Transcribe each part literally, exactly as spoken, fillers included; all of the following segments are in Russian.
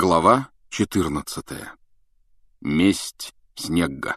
Глава четырнадцатая. Месть Снегга.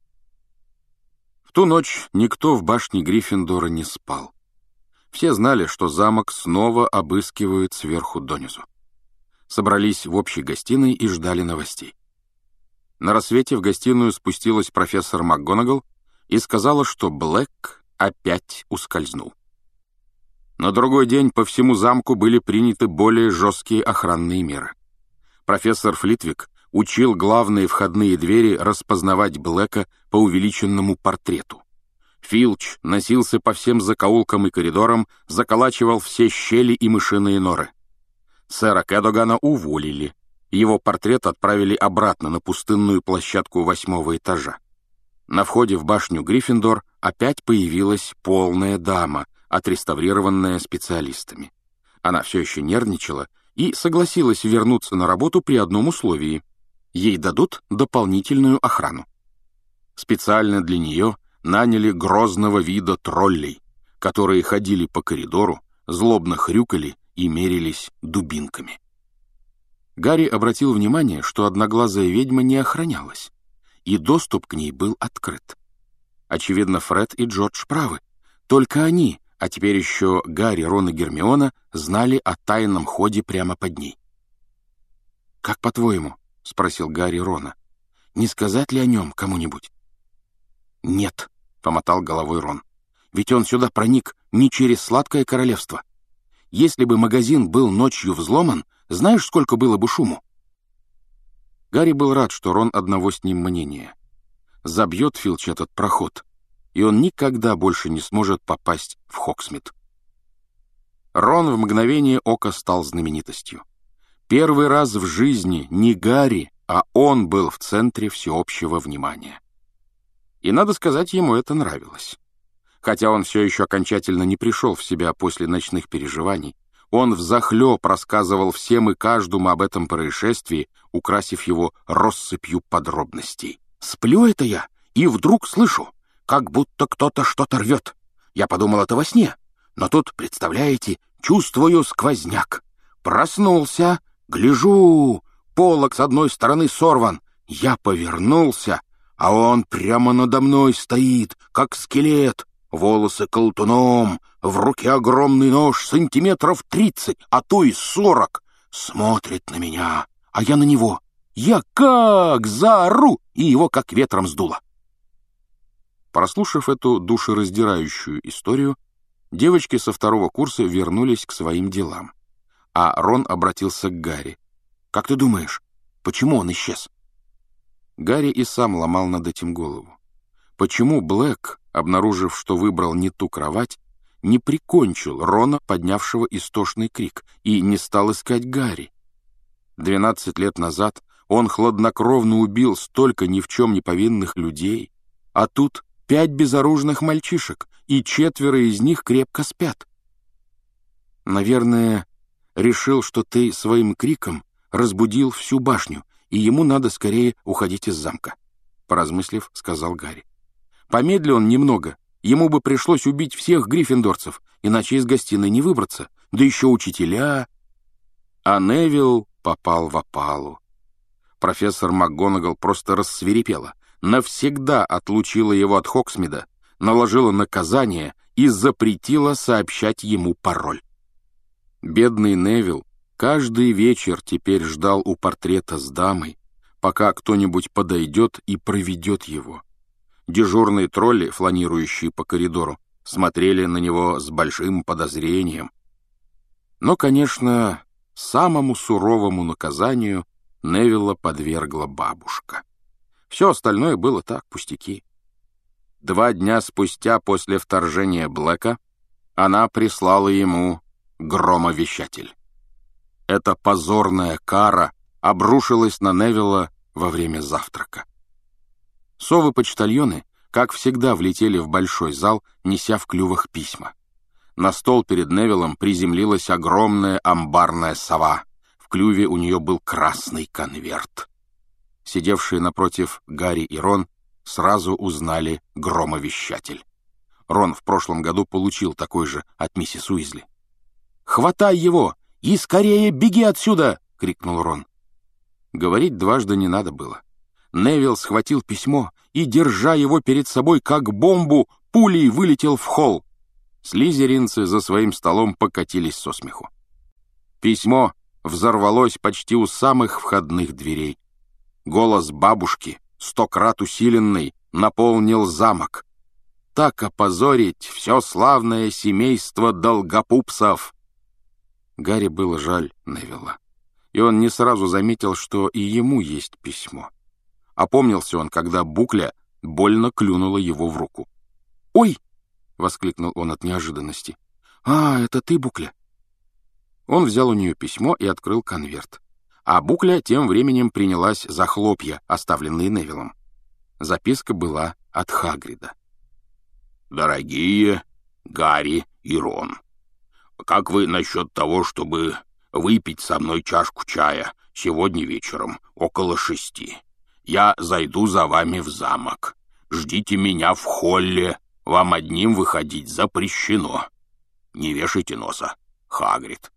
В ту ночь никто в башне Гриффиндора не спал. Все знали, что замок снова обыскивают сверху донизу. Собрались в общей гостиной и ждали новостей. На рассвете в гостиную спустилась профессор МакГонагал и сказала, что Блэк опять ускользнул. На другой день по всему замку были приняты более жесткие охранные меры. Профессор Флитвик учил главные входные двери распознавать Блэка по увеличенному портрету. Филч носился по всем закоулкам и коридорам, заколачивал все щели и мышиные норы. Сэра Кэдогана уволили. Его портрет отправили обратно на пустынную площадку восьмого этажа. На входе в башню Гриффиндор опять появилась полная дама, отреставрированная специалистами. Она все еще нервничала и согласилась вернуться на работу при одном условии — ей дадут дополнительную охрану. Специально для нее наняли грозного вида троллей, которые ходили по коридору, злобно хрюкали и мерились дубинками. Гарри обратил внимание, что одноглазая ведьма не охранялась, и доступ к ней был открыт. Очевидно, Фред и Джордж правы. Только они, а теперь еще Гарри, Рон и Гермиона, знали о тайном ходе прямо под ней. «Как по-твоему?» — спросил Гарри Рона. «Не сказать ли о нем кому-нибудь?» «Нет», — помотал головой Рон. «Ведь он сюда проник не через Сладкое Королевство. Если бы магазин был ночью взломан, знаешь, сколько было бы шуму?» Гарри был рад, что Рон одного с ним мнения. Забьет Филч этот проход, и он никогда больше не сможет попасть в Хогсмит. Рон в мгновение ока стал знаменитостью. Первый раз в жизни не Гарри, а он был в центре всеобщего внимания. И, надо сказать, ему это нравилось. Хотя он все еще окончательно не пришел в себя после ночных переживаний, он взахлеб рассказывал всем и каждому об этом происшествии, украсив его россыпью подробностей. «Сплю это я, и вдруг слышу, как будто кто-то что-то рвет. Я подумал, это во сне. Но тут, представляете, чувствую сквозняк. Проснулся, гляжу, полог с одной стороны сорван. Я повернулся, а он прямо надо мной стоит, как скелет. Волосы колтуном, в руке огромный нож сантиметров тридцать, а то и сорок. Смотрит на меня, а я на него. Я как заору, и его как ветром сдуло». Прослушав эту душераздирающую историю, девочки со второго курса вернулись к своим делам. А Рон обратился к Гарри. «Как ты думаешь, почему он исчез?» Гарри и сам ломал над этим голову. Почему Блэк, обнаружив, что выбрал не ту кровать, не прикончил Рона, поднявшего истошный крик, и не стал искать Гарри? Двенадцать лет назад он хладнокровно убил столько ни в чем не повинных людей, а тут пять безоружных мальчишек, и четверо из них крепко спят. «Наверное, решил, что ты своим криком разбудил всю башню, и ему надо скорее уходить из замка», — поразмыслив, сказал Гарри. «Помедли он немного, ему бы пришлось убить всех гриффиндорцев, иначе из гостиной не выбраться, да еще учителя». А Невилл попал в опалу. Профессор МакГонагал просто рассвирепела, навсегда отлучила его от Хогсмида, наложила наказание и запретила сообщать ему пароль. Бедный Невилл каждый вечер теперь ждал у портрета с дамой, пока кто-нибудь подойдет и проведет его. Дежурные тролли, фланирующие по коридору, смотрели на него с большим подозрением. Но, конечно, самому суровому наказанию Невилла подвергла бабушка. Все остальное было так, пустяки. Два дня спустя после вторжения Блэка она прислала ему громовещатель. Эта позорная кара обрушилась на Невилла во время завтрака. Совы-почтальоны, как всегда, влетели в большой зал, неся в клювах письма. На стол перед Невиллом приземлилась огромная амбарная сова. В клюве у нее был красный конверт. Сидевшие напротив Гарри и Рон сразу узнали громовещатель. Рон в прошлом году получил такой же от миссис Уизли. «Хватай его и скорее беги отсюда!» — крикнул Рон. Говорить дважды не надо было. Невилл схватил письмо и, держа его перед собой как бомбу, пулей вылетел в холл. Слизеринцы за своим столом покатились со смеху. Письмо взорвалось почти у самых входных дверей. Голос бабушки, стократ усиленный, наполнил замок. Так опозорить все славное семейство долгопупсов! Гарри было жаль Невилла, и он не сразу заметил, что и ему есть письмо. Опомнился он, когда Букля больно клюнула его в руку. «Ой!» — воскликнул он от неожиданности. «А, это ты, Букля?» Он взял у нее письмо и открыл конверт. А Букля тем временем принялась за хлопья, оставленные Невиллом. Записка была от Хагрида. «Дорогие Гарри и Рон, как вы насчет того, чтобы выпить со мной чашку чая сегодня вечером около шести? Я зайду за вами в замок. Ждите меня в холле. Вам одним выходить запрещено. Не вешайте носа. Хагрид».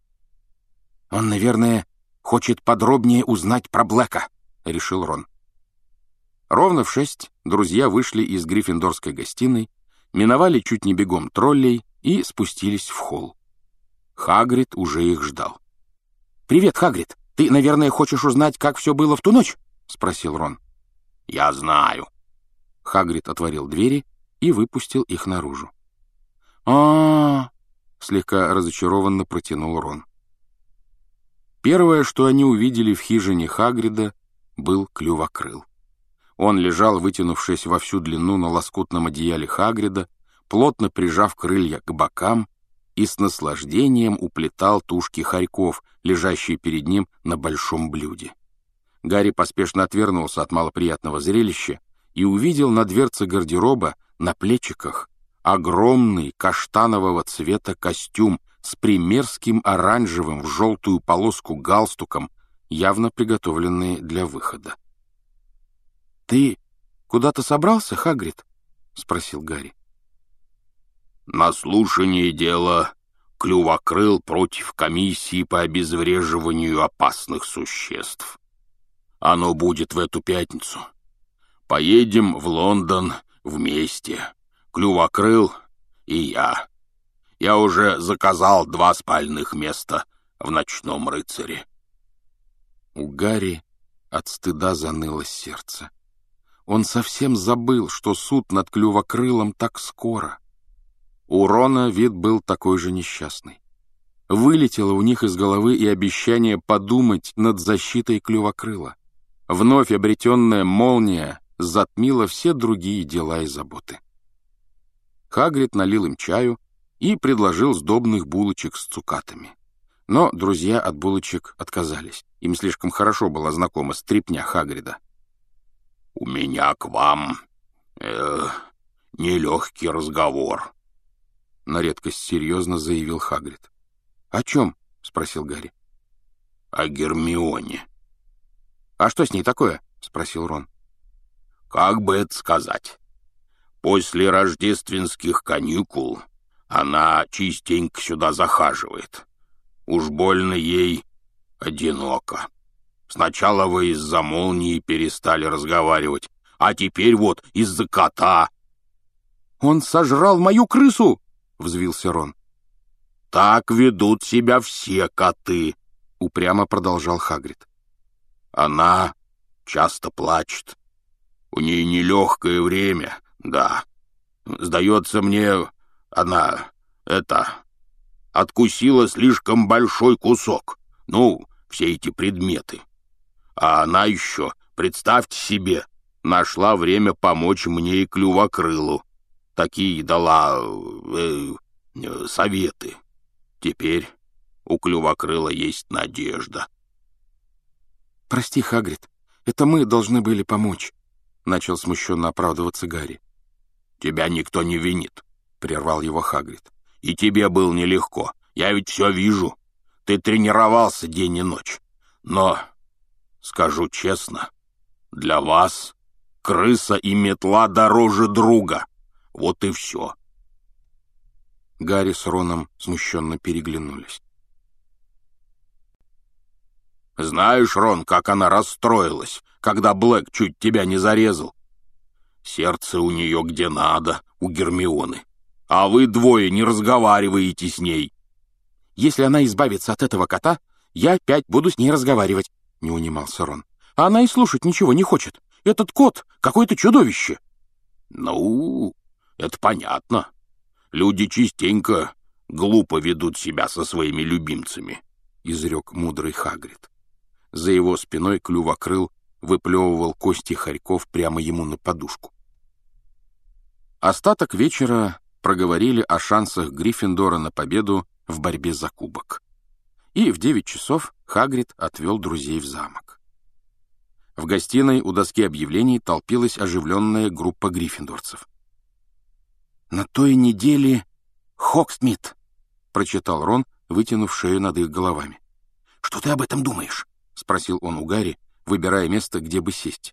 «Он, наверное, хочет подробнее узнать про Блэка», — решил Рон. Ровно в шесть друзья вышли из гриффиндорской гостиной, миновали чуть не бегом троллей и спустились в холл. Хагрид уже их ждал. «Привет, Хагрид. Ты, наверное, хочешь узнать, как все было в ту ночь?» — спросил Рон. «Я знаю». Хагрид отворил двери и выпустил их наружу. «А-а-а!» — слегка разочарованно протянул Рон. Первое, что они увидели в хижине Хагрида, был Клювокрыл. Он лежал, вытянувшись во всю длину на лоскутном одеяле Хагрида, плотно прижав крылья к бокам, и с наслаждением уплетал тушки хорьков, лежащие перед ним на большом блюде. Гарри поспешно отвернулся от малоприятного зрелища и увидел на дверце гардероба, на плечиках, огромный каштанового цвета костюм с примерским оранжевым в желтую полоску галстуком, явно приготовленный для выхода. «Ты куда-то собрался, Хагрид?» — спросил Гарри. «На слушание дела Клювокрыл против комиссии по обезвреживанию опасных существ. Оно будет в эту пятницу. Поедем в Лондон вместе, Клювокрыл и я. Я уже заказал два спальных места в «Ночном рыцаре». У Гарри от стыда заныло сердце. Он совсем забыл, что суд над Клювокрылом так скоро. У Рона вид был такой же несчастный. Вылетело у них из головы и обещание подумать над защитой Клювокрыла. Вновь обретенная молния затмила все другие дела и заботы. Хагрид налил им чаю и предложил сдобных булочек с цукатами. Но друзья от булочек отказались. Им слишком хорошо была знакома стряпня Хагрида. «У меня к вам э, нелегкий разговор», — на редкость серьезно заявил Хагрид. «О чем?» — спросил Гарри. «О Гермионе». «А что с ней такое?» — спросил Рон. «Как бы это сказать? После рождественских каникул она частенько сюда захаживает. Уж больно ей одиноко. Сначала вы из-за молнии перестали разговаривать, а теперь вот из-за кота». «Он сожрал мою крысу!» — взвился Рон. «Так ведут себя все коты», — упрямо продолжал Хагрид. «Она часто плачет. У нее нелегкое время, да. Сдается мне, она, это, откусила слишком большой кусок. Ну, все эти предметы. А она еще, представьте себе, нашла время помочь мне и Клювокрылу. Такие дала э, э, советы. Теперь у Клювокрыла есть надежда». «Прости, Хагрид, это мы должны были помочь», — начал смущенно оправдываться Гарри. «Тебя никто не винит», — прервал его Хагрид. «И тебе было нелегко. Я ведь все вижу. Ты тренировался день и ночь. Но, скажу честно, для вас крыса и метла дороже друга. Вот и все». Гарри с Роном смущенно переглянулись. Знаешь, Рон, как она расстроилась, когда Блэк чуть тебя не зарезал. Сердце у нее где надо, у Гермионы. А вы двое не разговариваете с ней. Если она избавится от этого кота, я опять буду с ней разговаривать, — не унимался Рон. А она и слушать ничего не хочет. Этот кот — какое-то чудовище. Ну, это понятно. Люди частенько глупо ведут себя со своими любимцами, — изрек мудрый Хагрид. За его спиной Клювокрыл выплевывал кости хорьков прямо ему на подушку. Остаток вечера проговорили о шансах Гриффиндора на победу в борьбе за кубок. И в девять часов Хагрид отвел друзей в замок. В гостиной у доски объявлений толпилась оживленная группа гриффиндорцев. «На той неделе Хогсмит», — прочитал Рон, вытянув шею над их головами. «Что ты об этом думаешь?» — спросил он у Гарри, выбирая место, где бы сесть.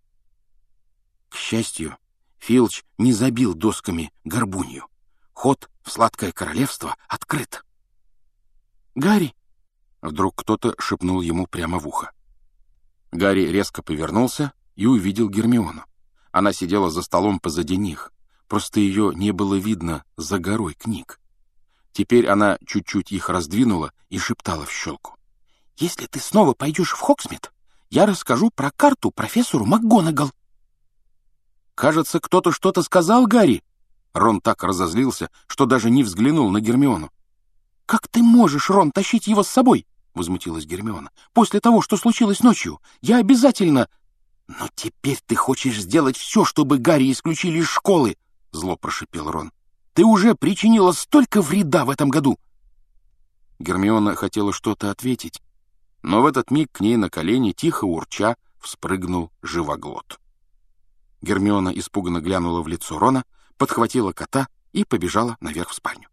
К счастью, Филч не забил досками горбунью. Ход в сладкое королевство открыт. «Гарри!» — вдруг кто-то шепнул ему прямо в ухо. Гарри резко повернулся и увидел Гермиону. Она сидела за столом позади них, просто ее не было видно за горой книг. Теперь она чуть-чуть их раздвинула и шептала в щелку. «Если ты снова пойдешь в Хогсмит, я расскажу про карту профессору МакГонагал». «Кажется, кто-то что-то сказал, Гарри!» Рон так разозлился, что даже не взглянул на Гермиону. «Как ты можешь, Рон, тащить его с собой?» — возмутилась Гермиона. «После того, что случилось ночью, я обязательно...» «Но теперь ты хочешь сделать все, чтобы Гарри исключили из школы!» — зло прошипел Рон. «Ты уже причинила столько вреда в этом году!» Гермиона хотела что-то ответить, но в этот миг к ней на колени, тихо урча, вспрыгнул живоглот. Гермиона испуганно глянула в лицо Рона, подхватила кота и побежала наверх в спальню.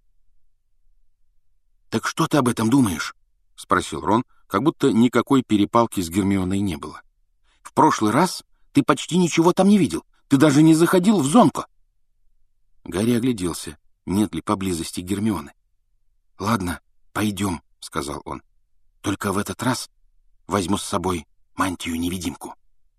«Так что ты об этом думаешь?» — спросил Рон, как будто никакой перепалки с Гермионой не было. «В прошлый раз ты почти ничего там не видел. Ты даже не заходил в зонку». Гарри огляделся, нет ли поблизости Гермионы. «Ладно, пойдем», — сказал он. «Только в этот раз возьму с собой мантию-невидимку».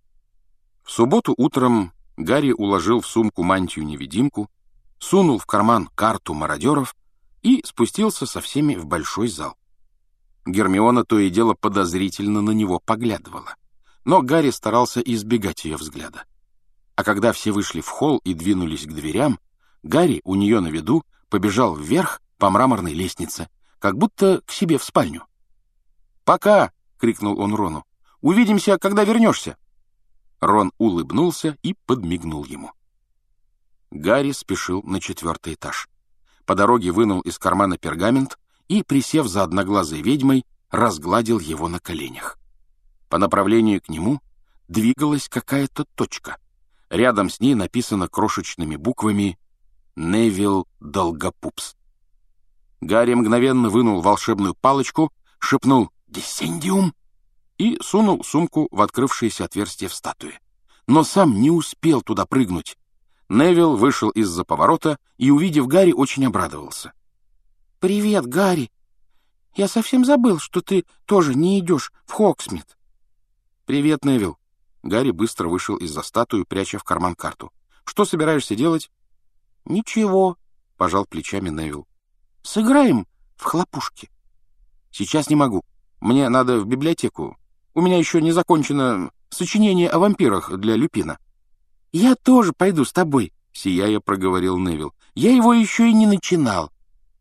В субботу утром Гарри уложил в сумку мантию-невидимку, сунул в карман карту мародеров и спустился со всеми в большой зал. Гермиона то и дело подозрительно на него поглядывала, но Гарри старался избегать ее взгляда. А когда все вышли в холл и двинулись к дверям, Гарри у нее на виду побежал вверх по мраморной лестнице, как будто к себе в спальню. «Пока!» — крикнул он Рону. «Увидимся, когда вернешься!» Рон улыбнулся и подмигнул ему. Гарри спешил на четвертый этаж. По дороге вынул из кармана пергамент и, присев за одноглазой ведьмой, разгладил его на коленях. По направлению к нему двигалась какая-то точка. Рядом с ней написано крошечными буквами «Невилл Долгопупс». Гарри мгновенно вынул волшебную палочку, шепнул «Диссендиум» и сунул сумку в открывшееся отверстие в статуе. Но сам не успел туда прыгнуть. Невилл вышел из-за поворота и, увидев Гарри, очень обрадовался. «Привет, Гарри! Я совсем забыл, что ты тоже не идешь в Хогсмит». «Привет, Невилл». Гарри быстро вышел из-за статуи, пряча в карман карту. «Что собираешься делать?» «Ничего», — пожал плечами Невилл. «Сыграем в хлопушки». «Сейчас не могу. Мне надо в библиотеку. У меня еще не закончено сочинение о вампирах для Люпина». «Я тоже пойду с тобой», — сияя проговорил Невилл. «Я его еще и не начинал».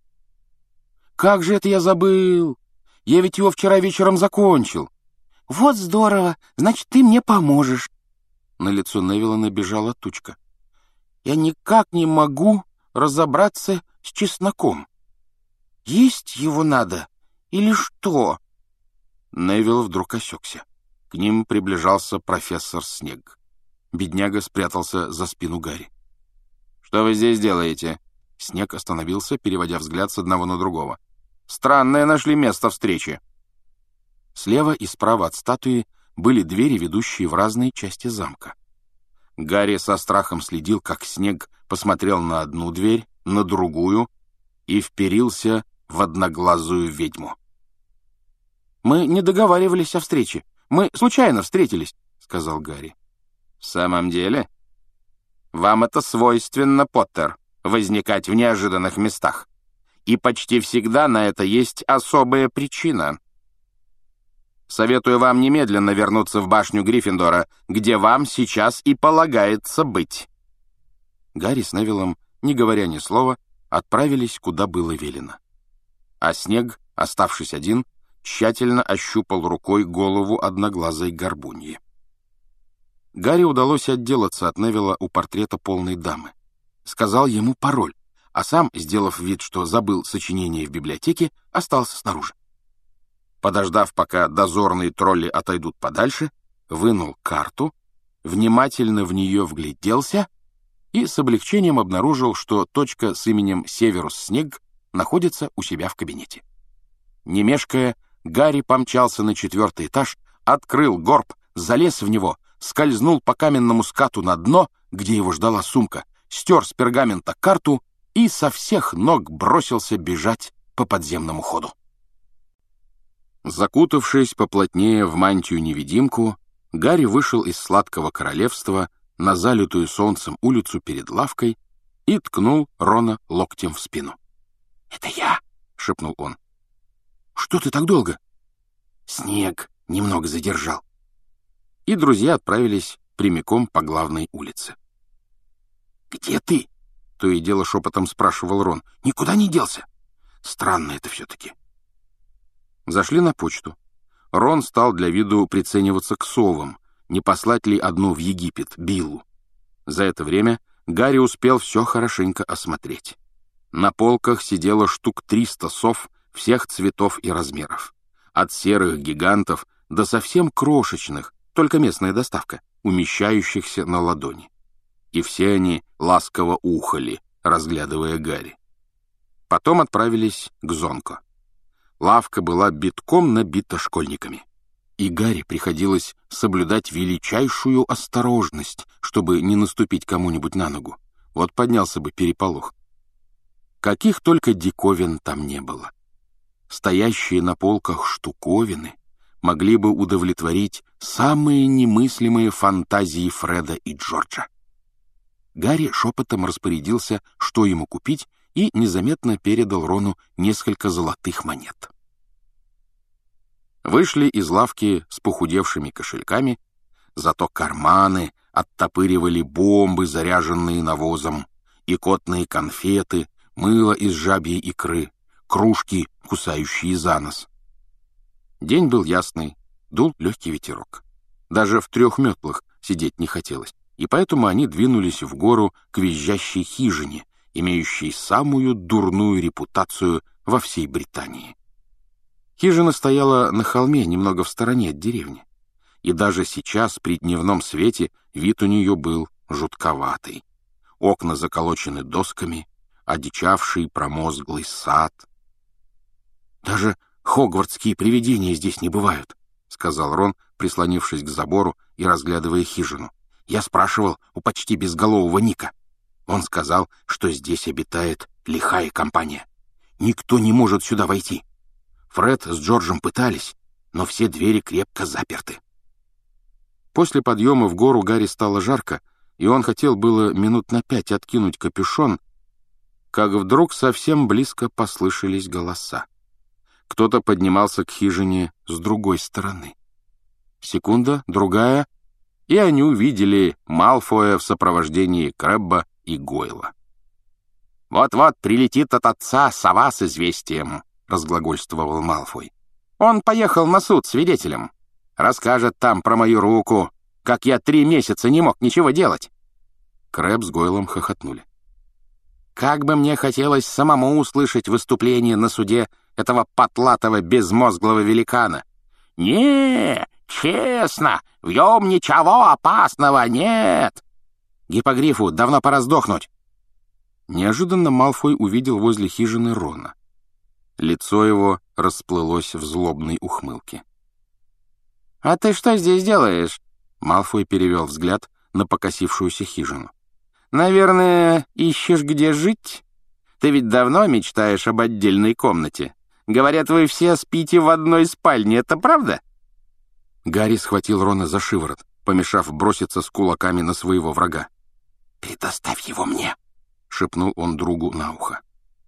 «Как же это я забыл? Я ведь его вчера вечером закончил». «Вот здорово! Значит, ты мне поможешь». На лицо Невилла набежала тучка. «Я никак не могу разобраться с чесноком. Есть его надо или что?» Невилл вдруг осекся. К ним приближался профессор Снегг. Бедняга спрятался за спину Гарри. «Что вы здесь делаете?» Снегг остановился, переводя взгляд с одного на другого. «Странное нашли место встречи». Слева и справа от статуи были двери, ведущие в разные части замка. Гарри со страхом следил, как Снегг посмотрел на одну дверь, на другую и вперился в одноглазую ведьму. «Мы не договаривались о встрече. Мы случайно встретились», — сказал Гарри. «В самом деле? Вам это свойственно, Поттер, возникать в неожиданных местах. И почти всегда на это есть особая причина. Советую вам немедленно вернуться в башню Гриффиндора, где вам сейчас и полагается быть». Гарри с Невиллом, не говоря ни слова, отправились, куда было велено. А Снегг, оставшись один, тщательно ощупал рукой голову одноглазой горбуньи. Гарри удалось отделаться от Невилла у портрета полной дамы. Сказал ему пароль, а сам, сделав вид, что забыл сочинение в библиотеке, остался снаружи. Подождав, пока дозорные тролли отойдут подальше, вынул карту, внимательно в нее вгляделся и с облегчением обнаружил, что точка с именем Северус Снегг находится у себя в кабинете. Не мешкая, Гарри помчался на четвертый этаж, открыл горб, залез в него, скользнул по каменному скату на дно, где его ждала сумка, стер с пергамента карту и со всех ног бросился бежать по подземному ходу. Закутавшись поплотнее в мантию-невидимку, Гарри вышел из сладкого королевства на залитую солнцем улицу перед лавкой и ткнул Рона локтем в спину. «Это я!» — шепнул он. «Что ты так долго?» «Снег немного задержал». И друзья отправились прямиком по главной улице. «Где ты?» — то и дело шепотом спрашивал Рон. «Никуда не делся? Странно это все-таки». Зашли на почту. Рон стал для виду прицениваться к совам, не послать ли одну в Египет, Биллу. За это время Гарри успел все хорошенько осмотреть. На полках сидело штук триста сов всех цветов и размеров. От серых гигантов до совсем крошечных, только местная доставка, умещающихся на ладони. И все они ласково ухали, разглядывая Гарри. Потом отправились к Зонко. Лавка была битком набита школьниками. И Гарри приходилось соблюдать величайшую осторожность, чтобы не наступить кому-нибудь на ногу. Вот поднялся бы переполох. Каких только диковин там не было. Стоящие на полках штуковины могли бы удовлетворить самые немыслимые фантазии Фреда и Джорджа. Гарри шепотом распорядился, что ему купить, и незаметно передал Рону несколько золотых монет. Вышли из лавки с похудевшими кошельками, зато карманы оттопыривали бомбы, заряженные навозом, икотные конфеты, мыло из жабьей икры, кружки, кусающие за нос. День был ясный, дул легкий ветерок. Даже в трех метлах сидеть не хотелось, и поэтому они двинулись в гору к визжащей хижине, имеющей самую дурную репутацию во всей Британии. Хижина стояла на холме, немного в стороне от деревни, и даже сейчас при дневном свете вид у нее был жутковатый. Окна заколочены досками, одичавший промозглый сад. «Даже хогвартские привидения здесь не бывают», — сказал Рон, прислонившись к забору и разглядывая хижину. «Я спрашивал у почти безголового Ника. Он сказал, что здесь обитает лихая компания. Никто не может сюда войти. Фред с Джорджем пытались, но все двери крепко заперты». После подъема в гору Гарри стало жарко, и он хотел было минут на пять откинуть капюшон, как вдруг совсем близко послышались голоса. Кто-то поднимался к хижине с другой стороны. Секунда, другая, и они увидели Малфоя в сопровождении Крэбба и Гойла. «Вот-вот прилетит от отца сова с известием», — разглагольствовал Малфой. «Он поехал на суд свидетелем. Расскажет там про мою руку, как я три месяца не мог ничего делать». Крэбб с Гойлом хохотнули. «Как бы мне хотелось самому услышать выступление на суде этого потлатого безмозглого великана. Не, честно, в нем ничего опасного нет. Гиппогрифу давно пора сдохнуть». Неожиданно Малфой увидел возле хижины Рона. Лицо его расплылось в злобной ухмылке. «А ты что здесь делаешь?» Малфой перевел взгляд на покосившуюся хижину. «Наверное, ищешь, где жить? Ты ведь давно мечтаешь об отдельной комнате. Говорят, вы все спите в одной спальне, это правда?» Гарри схватил Рона за шиворот, помешав броситься с кулаками на своего врага. «Предоставь его мне!» — шепнул он другу на ухо.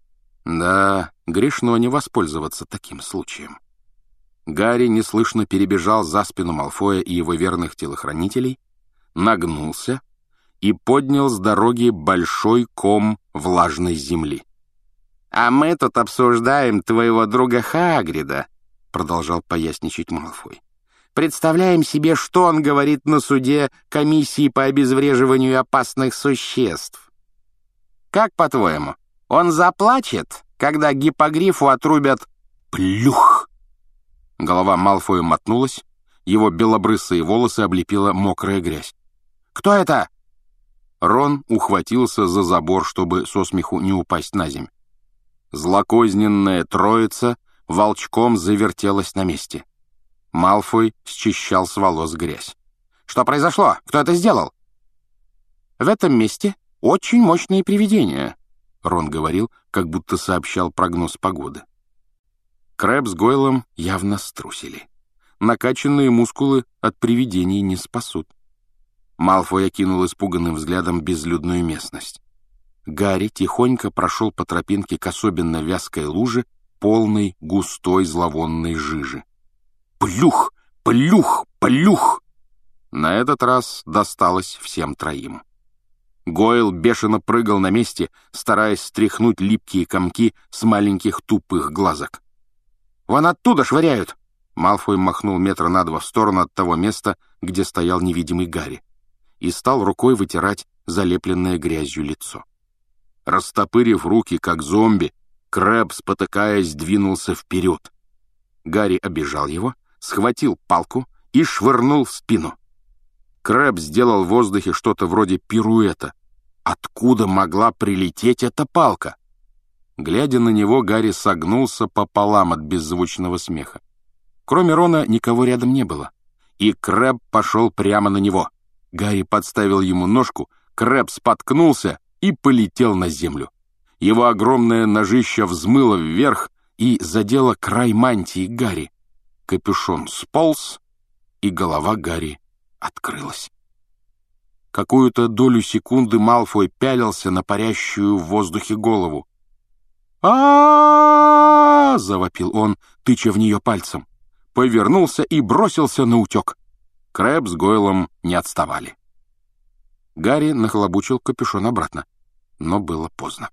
Да, грешно не воспользоваться таким случаем. Гарри неслышно перебежал за спину Малфоя и его верных телохранителей, нагнулся и поднял с дороги большой ком влажной земли. «А мы тут обсуждаем твоего друга Хагрида», — продолжал поясничать Малфой. «Представляем себе, что он говорит на суде комиссии по обезвреживанию опасных существ. Как, по-твоему, он заплачет, когда гиппогрифу отрубят плюх?» Голова Малфоя мотнулась, его белобрысые волосы облепила мокрая грязь. «Кто это?» Рон ухватился за забор, чтобы со смеху не упасть на земь. Злокозненная троица волчком завертелась на месте. Малфой счищал с волос грязь. «Что произошло? Кто это сделал?» «В этом месте очень мощные привидения», — Рон говорил, как будто сообщал прогноз погоды. Крэб с Гойлом явно струсили. Накачанные мускулы от привидений не спасут. Малфой окинул испуганным взглядом безлюдную местность. Гарри тихонько прошел по тропинке к особенно вязкой луже, полной густой зловонной жижи. «Плюх! Плюх! Плюх!» На этот раз досталось всем троим. Гойл бешено прыгал на месте, стараясь стряхнуть липкие комки с маленьких тупых глазок. «Вон оттуда швыряют!» Малфой махнул метра на два в сторону от того места, где стоял невидимый Гарри, и стал рукой вытирать залепленное грязью лицо. Растопырив руки, как зомби, Крэб, спотыкаясь, двинулся вперед. Гарри обежал его, схватил палку и швырнул в спину. Крэб сделал в воздухе что-то вроде пируэта. Откуда могла прилететь эта палка? Глядя на него, Гарри согнулся пополам от беззвучного смеха. Кроме Рона, никого рядом не было. И Крэб пошел прямо на него. Гарри подставил ему ножку, Крэб споткнулся и полетел на землю. Его огромное ножище взмыло вверх и задело край мантии Гарри. Капюшон сполз, и голова Гарри открылась. Какую-то долю секунды Малфой пялился на парящую в воздухе голову. а завопил он, тыча в нее пальцем. Повернулся и бросился наутек. Крэб с Гойлом не отставали. Гарри нахлобучил капюшон обратно, но было поздно.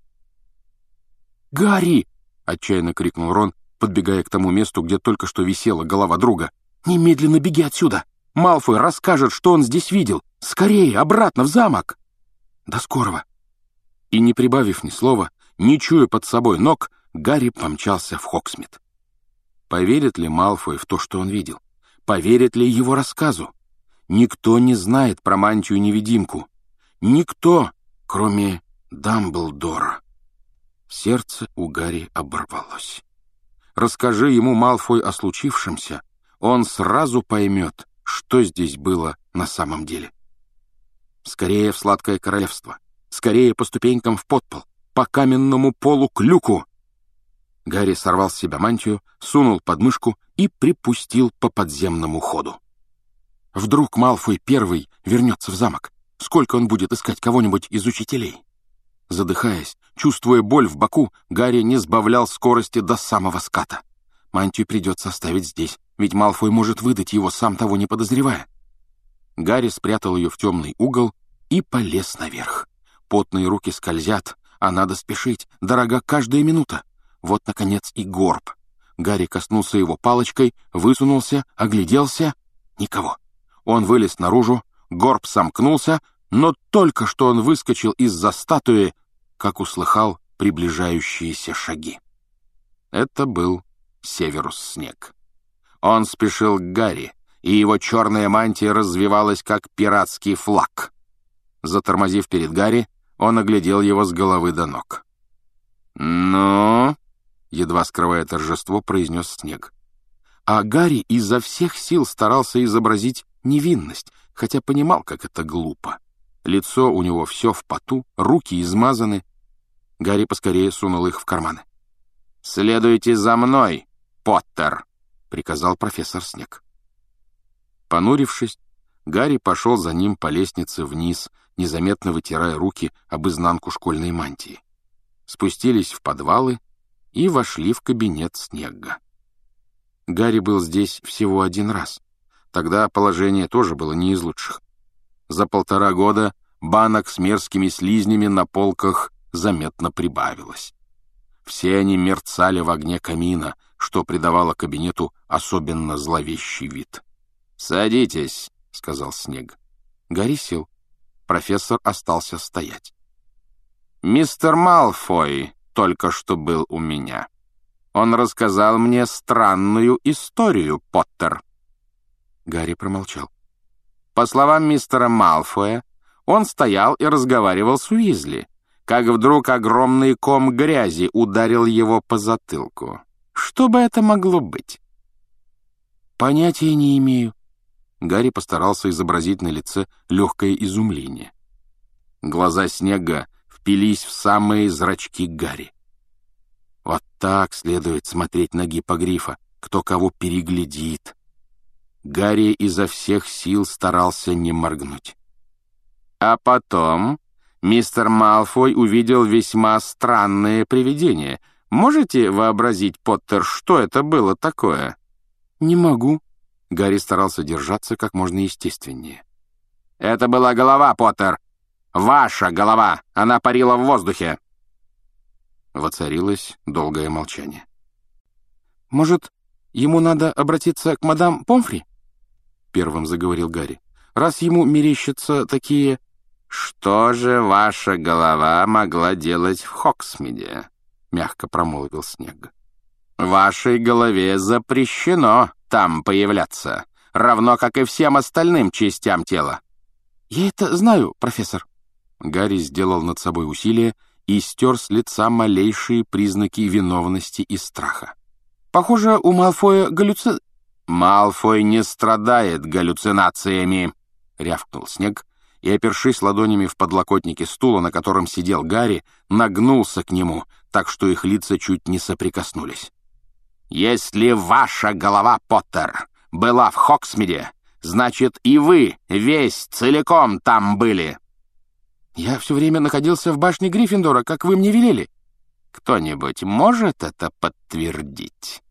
«Гарри!» — отчаянно крикнул Рон, подбегая к тому месту, где только что висела голова друга. «Немедленно беги отсюда! Малфой расскажет, что он здесь видел! Скорее, обратно в замок!» «До скорого!» И, не прибавив ни слова, не чуя под собой ног, Гарри помчался в Хоксмит. Поверит ли Малфой в то, что он видел? Поверит ли его рассказу? Никто не знает про мантию-невидимку. Никто, кроме Дамблдора. Сердце у Гарри оборвалось. Расскажи ему Малфой о случившемся, он сразу поймет, что здесь было на самом деле. Скорее в сладкое королевство, скорее по ступенькам в подпол, по каменному полу к люку. Гарри сорвал с себя мантию, сунул под мышку и припустил по подземному ходу. Вдруг Малфой первый вернется в замок. Сколько он будет искать кого-нибудь из учителей? Задыхаясь, чувствуя боль в боку, Гарри не сбавлял скорости до самого ската. Мантию придется оставить здесь, ведь Малфой может выдать его, сам того не подозревая. Гарри спрятал ее в темный угол и полез наверх. Потные руки скользят, а надо спешить, дорога каждая минута. Вот, наконец, и горб. Гарри коснулся его палочкой, высунулся, огляделся. Никого. Он вылез наружу, горб сомкнулся, но только что он выскочил из-за статуи, как услыхал приближающиеся шаги. Это был Северус Снег. Он спешил к Гарри, и его черная мантия развивалась, как пиратский флаг. Затормозив перед Гарри, он оглядел его с головы до ног. «Ну?» — едва скрывая торжество, произнес Снег. А Гарри изо всех сил старался изобразить невинность, хотя понимал, как это глупо. Лицо у него все в поту, руки измазаны. Гарри поскорее сунул их в карманы. «Следуйте за мной, Поттер!» — приказал профессор Снег. Понурившись, Гарри пошел за ним по лестнице вниз, незаметно вытирая руки об изнанку школьной мантии. Спустились в подвалы и вошли в кабинет Снегга. Гарри был здесь всего один раз. Тогда положение тоже было не из лучших. За полтора года банок с мерзкими слизнями на полках заметно прибавилось. Все они мерцали в огне камина, что придавало кабинету особенно зловещий вид. «Садитесь», — сказал Снегг. Гарри сел. Профессор остался стоять. «Мистер Малфой только что был у меня. Он рассказал мне странную историю, Поттер». Гарри промолчал. По словам мистера Малфоя, он стоял и разговаривал с Уизли, как вдруг огромный ком грязи ударил его по затылку. Что бы это могло быть? «Понятия не имею». Гарри постарался изобразить на лице легкое изумление. Глаза Снегга впились в самые зрачки Гарри. Вот так следует смотреть на гиппогрифа, кто кого переглядит. Гарри изо всех сил старался не моргнуть. А потом мистер Малфой увидел весьма странное привидение. Можете вообразить, Поттер, что это было такое? «Не могу». Гарри старался держаться как можно естественнее. «Это была голова, Поттер. Ваша голова. Она парила в воздухе». Воцарилось долгое молчание. «Может, ему надо обратиться к мадам Помфри?» — первым заговорил Гарри. «Раз ему мерещатся такие...» «Что же ваша голова могла делать в Хоксмиде?» — мягко промолвил Снегг. «Вашей голове запрещено там появляться, равно как и всем остальным частям тела». «Я это знаю, профессор». Гарри сделал над собой усилие и стер с лица малейшие признаки виновности и страха. «Похоже, у Малфоя галлюци...» «Малфой не страдает галлюцинациями», — рявкнул Снегг, и, опершись ладонями в подлокотнике стула, на котором сидел Гарри, нагнулся к нему, так что их лица чуть не соприкоснулись. «Если ваша голова, Поттер, была в Хоксмиде, значит, и вы весь целиком там были». «Я все время находился в башне Гриффиндора, как вы мне велели». «Кто-нибудь может это подтвердить?»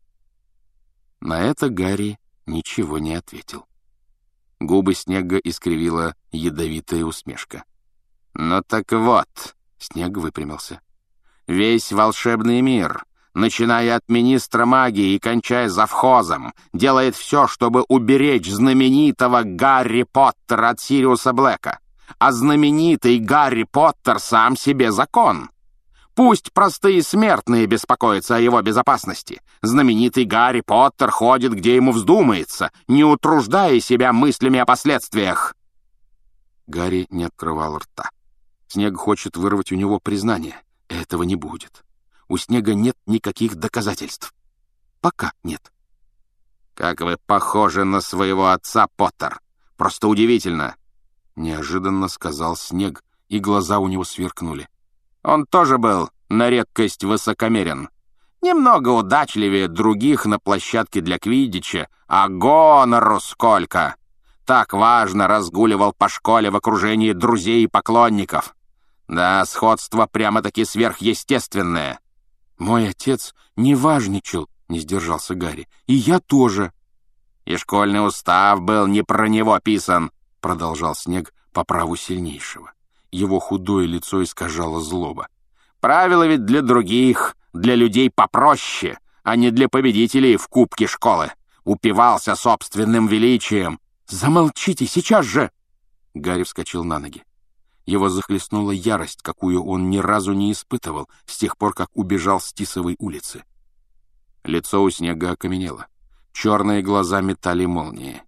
На это Гарри ничего не ответил. Губы Снегга искривила ядовитая усмешка. «Ну так вот», — Снегг выпрямился, — «весь волшебный мир, начиная от министра магии и кончая завхозом, делает все, чтобы уберечь знаменитого Гарри Поттера от Сириуса Блэка. А знаменитый Гарри Поттер сам себе закон. Пусть простые смертные беспокоятся о его безопасности. Знаменитый Гарри Поттер ходит, где ему вздумается, не утруждая себя мыслями о последствиях». Гарри не открывал рта. Снегг хочет вырвать у него признание. Этого не будет. У Снегга нет никаких доказательств. Пока нет. «Как вы похожи на своего отца, Поттер! Просто удивительно!» Неожиданно сказал Снегг, и глаза у него сверкнули. «Он тоже был на редкость высокомерен. Немного удачливее других на площадке для квиддича, а гонору сколько! Так важно разгуливал по школе в окружении друзей и поклонников. Да, сходство прямо-таки сверхъестественное». «Мой отец не важничал», — не сдержался Гарри, — «и я тоже». «И школьный устав был не про него писан», — продолжал Снегг по праву сильнейшего. Его худое лицо искажало злоба. «Правила ведь для других, для людей попроще, а не для победителей в кубке школы. Упивался собственным величием». «Замолчите, сейчас же!» Гарри вскочил на ноги. Его захлестнула ярость, какую он ни разу не испытывал с тех пор, как убежал с Тисовой улицы. Лицо у Снегга окаменело. Черные глаза метали молнии.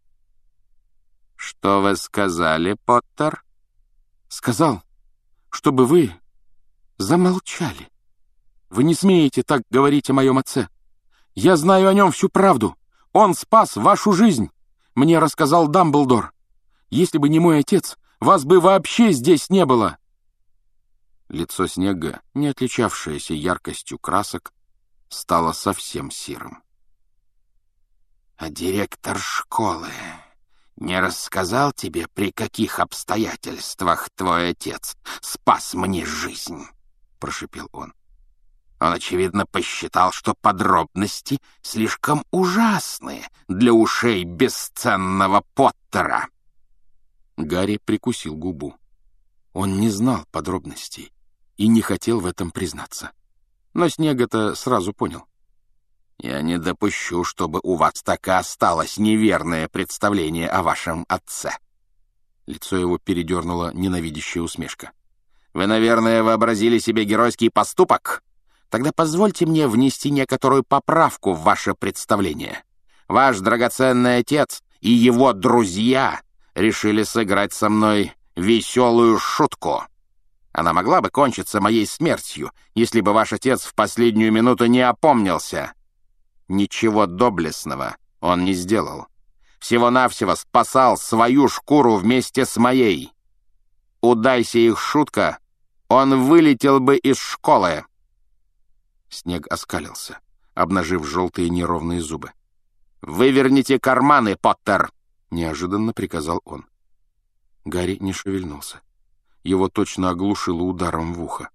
«Что вы сказали, Поттер?» «Сказал, чтобы вы замолчали. Вы не смеете так говорить о моем отце. Я знаю о нем всю правду. Он спас вашу жизнь. Мне рассказал Дамблдор. Если бы не мой отец, вас бы вообще здесь не было». Лицо Снегга, не отличавшееся яркостью красок, стало совсем серым. «А директор школы не рассказал тебе, при каких обстоятельствах твой отец спас мне жизнь?» — прошипел он. «Он, очевидно, посчитал, что подробности слишком ужасные для ушей бесценного Поттера». Гарри прикусил губу. Он не знал подробностей и не хотел в этом признаться. Но Снег это сразу понял. «Я не допущу, чтобы у вас так и осталось неверное представление о вашем отце». Лицо его передернула ненавидящая усмешка. «Вы, наверное, вообразили себе геройский поступок? Тогда позвольте мне внести некоторую поправку в ваше представление. Ваш драгоценный отец и его друзья решили сыграть со мной веселую шутку. Она могла бы кончиться моей смертью, если бы ваш отец в последнюю минуту не опомнился. Ничего доблестного он не сделал. Всего-навсего спасал свою шкуру вместе с моей. Удайся их шутка, он вылетел бы из школы». Снег оскалился, обнажив желтые неровные зубы. «Выверните карманы, Поттер!» — неожиданно приказал он. Гарри не шевельнулся. Его точно оглушило ударом в ухо.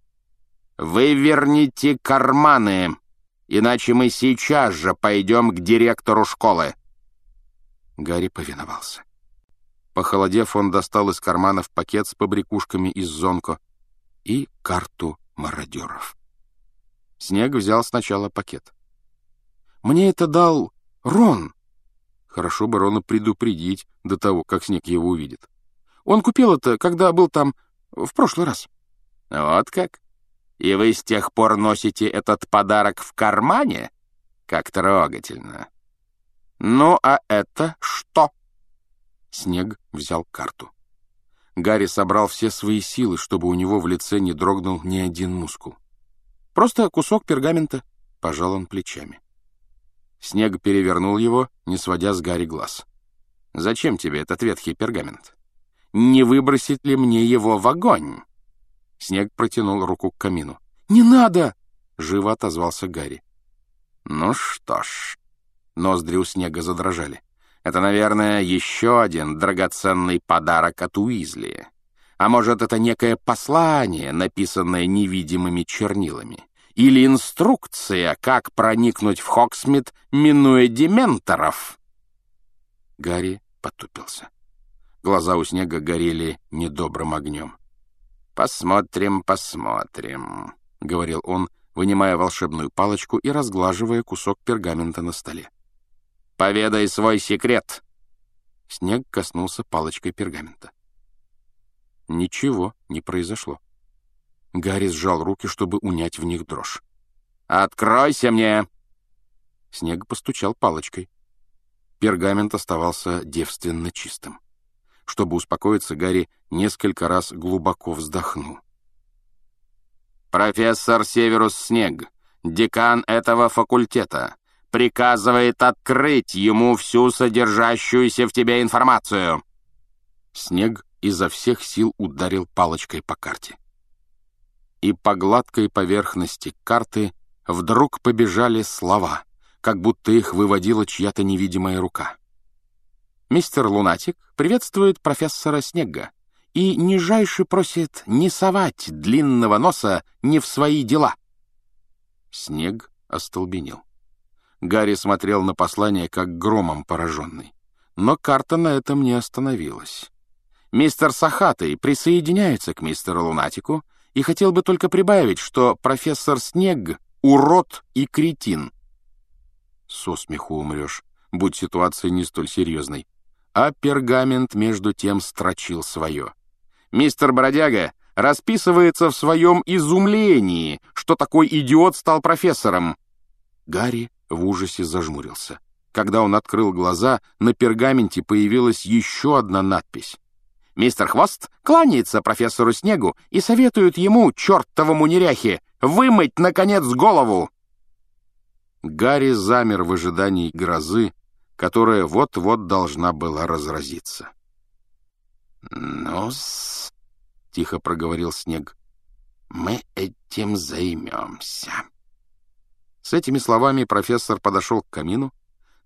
«Выверните карманы, иначе мы сейчас же пойдем к директору школы». Гарри повиновался. Похолодев, он достал из карманов пакет с побрякушками из Зонко и карту мародеров. Снег взял сначала пакет. «Мне это дал Рон». Хорошо бы Рона предупредить до того, как Снег его увидит. Он купил это, когда был там в прошлый раз. «Вот как? И вы с тех пор носите этот подарок в кармане? Как трогательно. Ну, а это что?» Снег взял карту. Гарри собрал все свои силы, чтобы у него в лице не дрогнул ни один мускул. «Просто кусок пергамента», — пожал он плечами. Снег перевернул его, не сводя с Гарри глаз. «Зачем тебе этот ветхий пергамент? Не выбросить ли мне его в огонь?» Снег протянул руку к камину. «Не надо!» — живо отозвался Гарри. «Ну что ж...» Ноздри у Снега задрожали. «Это, наверное, еще один драгоценный подарок от Уизли. А может, это некое послание, написанное невидимыми чернилами? Или инструкция, как проникнуть в Хогсмит, минуя дементоров?» Гарри потупился. Глаза у Снега горели недобрым огнем. «Посмотрим, посмотрим», — говорил он, вынимая волшебную палочку и разглаживая кусок пергамента на столе. «Поведай свой секрет!» Снег коснулся палочкой пергамента. Ничего не произошло. Гарри сжал руки, чтобы унять в них дрожь. «Откройся мне!» Снег постучал палочкой. Пергамент оставался девственно чистым. Чтобы успокоиться, Гарри несколько раз глубоко вздохнул. «Профессор Северус Снег, декан этого факультета, приказывает открыть ему всю содержащуюся в тебе информацию». Снег изо всех сил ударил палочкой по карте. И по гладкой поверхности карты вдруг побежали слова, как будто их выводила чья-то невидимая рука. «Мистер Лунатик приветствует профессора Снегга и нижайше просит не совать длинного носа не в свои дела». Снег остолбенел. Гарри смотрел на послание, как громом пораженный. Но карта на этом не остановилась. «Мистер Сахатый присоединяется к мистеру Лунатику и хотел бы только прибавить, что профессор Снегг — урод и кретин». Со смеху умрешь, будь ситуация не столь серьезной. А пергамент между тем строчил свое. «Мистер Бродяга расписывается в своем изумлении, что такой идиот стал профессором». Гарри в ужасе зажмурился. Когда он открыл глаза, на пергаменте появилась еще одна надпись. «Мистер Хвост кланяется профессору Снегу и советует ему, чертовому неряхе, вымыть, наконец, голову». Гарри замер в ожидании грозы, которая вот-вот должна была разразиться. «Ну-с», — тихо проговорил Снег, — «мы этим займемся». С этими словами профессор подошел к камину,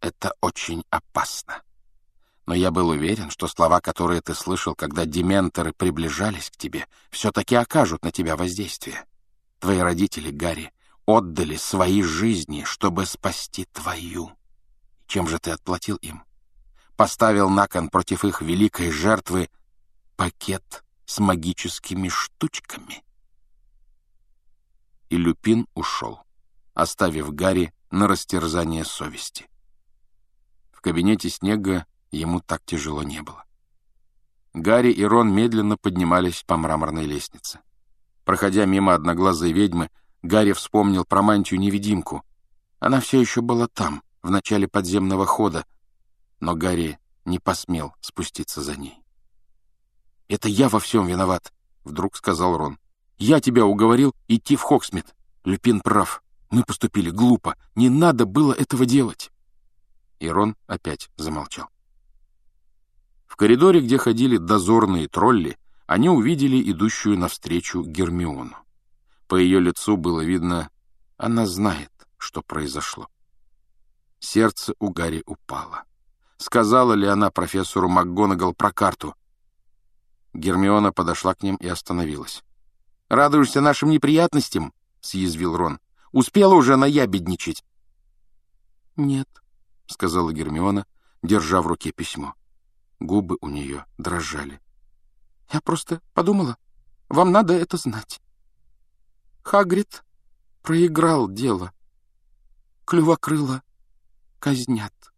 Это очень опасно. Но я был уверен, что слова, которые ты слышал, когда дементоры приближались к тебе, все-таки окажут на тебя воздействие. Твои родители, Гарри, отдали свои жизни, чтобы спасти твою. Чем же ты отплатил им? Поставил на кон против их великой жертвы пакет с магическими штучками. И Люпин ушел, оставив Гарри на растерзание совести. В кабинете Снегга ему так тяжело не было. Гарри и Рон медленно поднимались по мраморной лестнице. Проходя мимо одноглазой ведьмы, Гарри вспомнил про мантию-невидимку. Она все еще была там, в начале подземного хода, но Гарри не посмел спуститься за ней. «Это я во всем виноват», — вдруг сказал Рон. «Я тебя уговорил идти в Хоксмит. Люпин прав. Мы поступили глупо. Не надо было этого делать». И Рон опять замолчал. В коридоре, где ходили дозорные тролли, они увидели идущую навстречу Гермиону. По ее лицу было видно, она знает, что произошло. Сердце у Гарри упало. Сказала ли она профессору МакГонагал про карту? Гермиона подошла к ним и остановилась. «Радуешься нашим неприятностям?» — съязвил Рон. «Успела уже наябедничать?» «Нет», — сказала Гермиона, держа в руке письмо. Губы у нее дрожали. «Я просто подумала, вам надо это знать. Хагрид проиграл дело. Клювокрыла казнят».